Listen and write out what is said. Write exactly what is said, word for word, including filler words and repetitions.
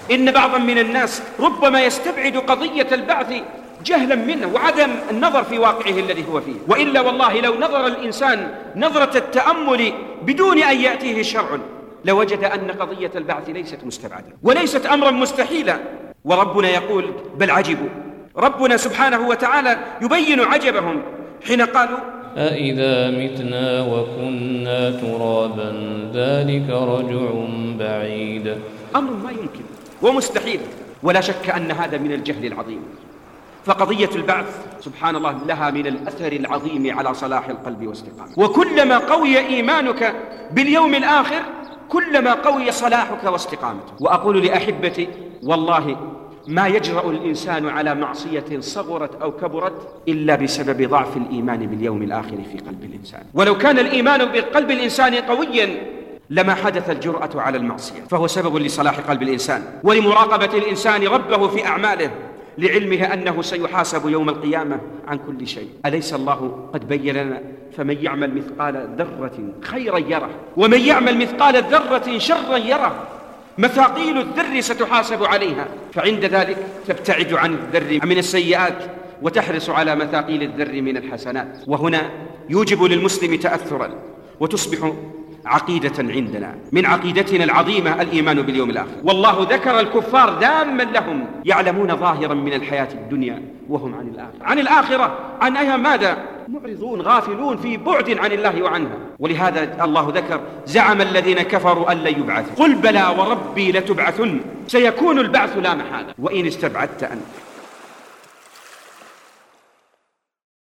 إن بعضا من الناس ربما يستبعد قضية البعث جهلا منه وعدم النظر في واقعه الذي هو فيه، وإلا والله لو نظر الإنسان نظرة التأمل بدون أن يأتيه شرع لوجد أن قضية البعث ليست مستبعدة وليست أمرا مستحيلا. وربنا يقول بل عجبوا، ربنا سبحانه وتعالى يبين عجبهم حين قالوا أإذا متنا وكنا ترابا ذلك رجع بعيد. أمر ما يمكن ومستحيل، ولا شك أن هذا من الجهل العظيم. فقضية البعث سبحان الله لها من الأثر العظيم على صلاح القلب واستقامته، وكلما قوي إيمانك باليوم الآخر كلما قوي صلاحك واستقامتك. وأقول لأحبتي والله ما يجرأ الإنسان على معصية صغرت أو كبرت إلا بسبب ضعف الإيمان باليوم الآخر في قلب الإنسان. ولو كان الإيمان بقلب الإنسان قويا لما حدث الجرأة على المعصية، فهو سبب لصلاح قلب الإنسان ولمراقبة الإنسان ربه في أعماله، لعلمه أنه سيحاسب يوم القيامة عن كل شيء. أليس الله قد بين لنا فمن يعمل مثقال ذرة خيرا يره ومن يعمل مثقال ذرة شرا يره، مثاقيل الذر ستحاسب عليها، فعند ذلك تبتعد عن الذر من السيئات وتحرص على مثاقيل الذر من الحسنات. وهنا يوجب للمسلم تأثرا وتصبح عقيدة عندنا من عقيدتنا العظيمة الإيمان باليوم الآخر. والله ذكر الكفار ذاما لهم يعلمون ظاهرا من الحياة الدنيا وهم عن الآخرة عن الآخرة عن أيها ماذا معرضون غافلون في بعد عن الله وعنها. ولهذا الله ذكر زعم الذين كفروا أن لن يبعثوا، قل بلى وربي لتبعثن سيكون البعث لا محالة وإن استبعدت أنت